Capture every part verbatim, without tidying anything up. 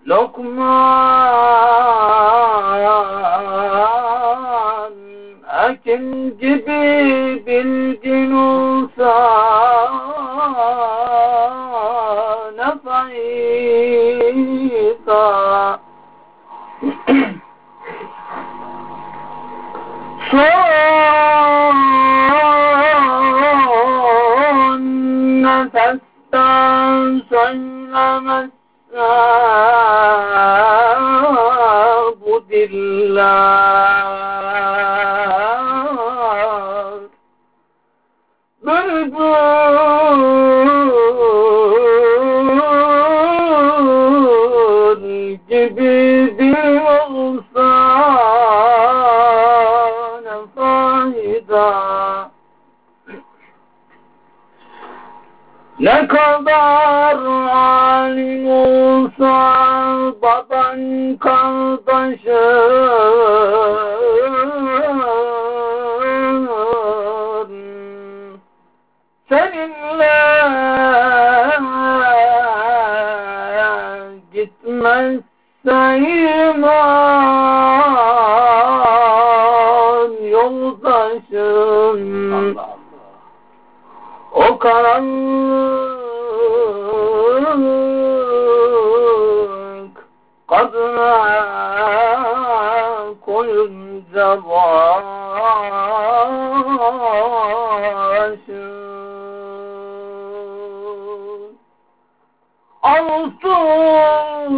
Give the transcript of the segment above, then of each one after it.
Lokman Hakim gibi bilgin olsa ne fayda. Son nefesten söylemezse bu diller bülbül gibi dil olsa ne fayda. Ne kadar alim olsa baban kardeşin seninle gitmezse iman yoldaşın. Allah Allah. O karanlık kadına koyunca başın altın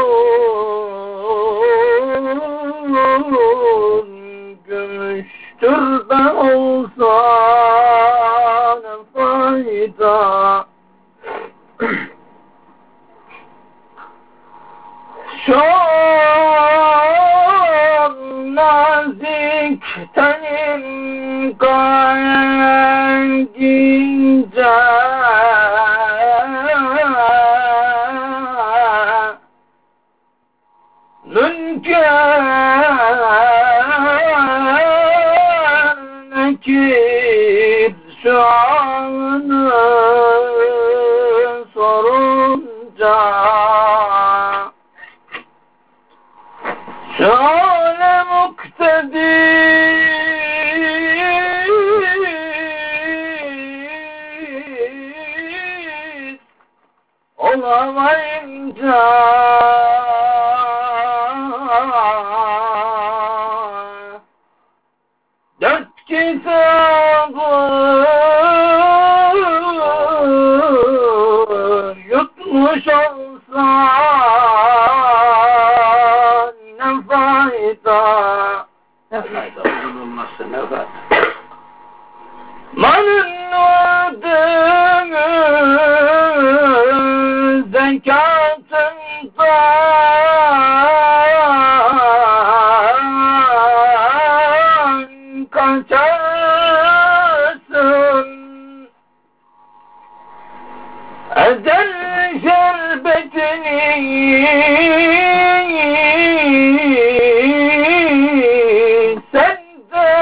gümüştür de olsa ne fayda. Çok nazik tenin gayet ince, münker nekir şu anı sorunca şöyle muktedir olamayınca dört kitabı yutmuş olsa ne fayda. Ne fayda onun olması, ne fayda. Malın ödümü zekatından kaçarsın. Ecel şerbetini sen de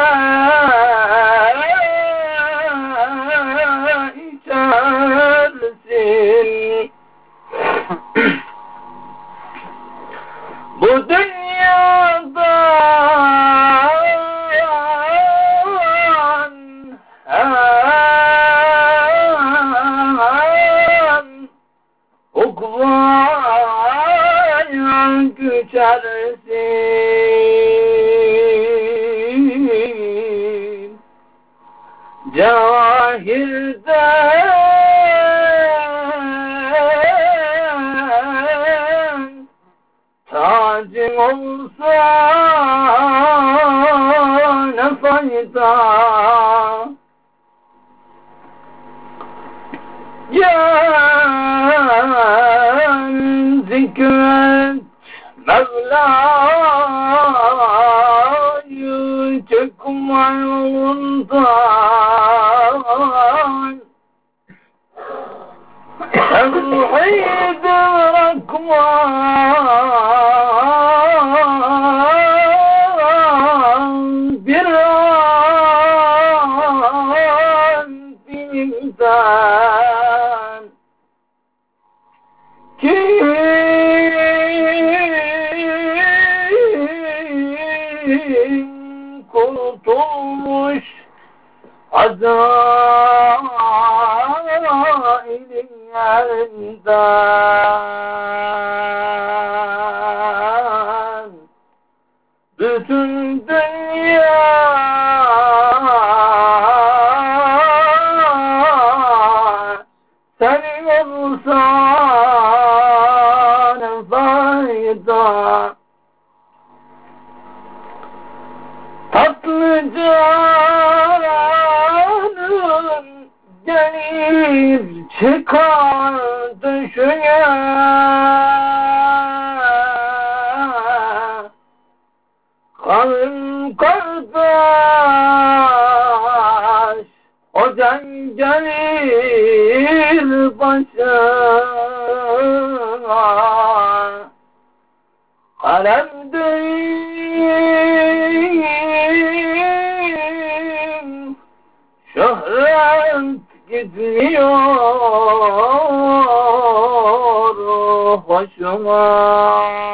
içersin. Bu dünyadan hem ukvaya göçersin. Cahilden tacın olsa ne fayda. Gel zikret Mevla'yı çıkma yolundan. Tevhid bırakma bir an dilimden. Kim hazaini yerinden bütün dünya senin olsa ne fayda. Tatlı canım gelip çıkar düşüye, kanım kardeş ocak gelir başına, kalem değil şöhret gitmiyor hoşuma.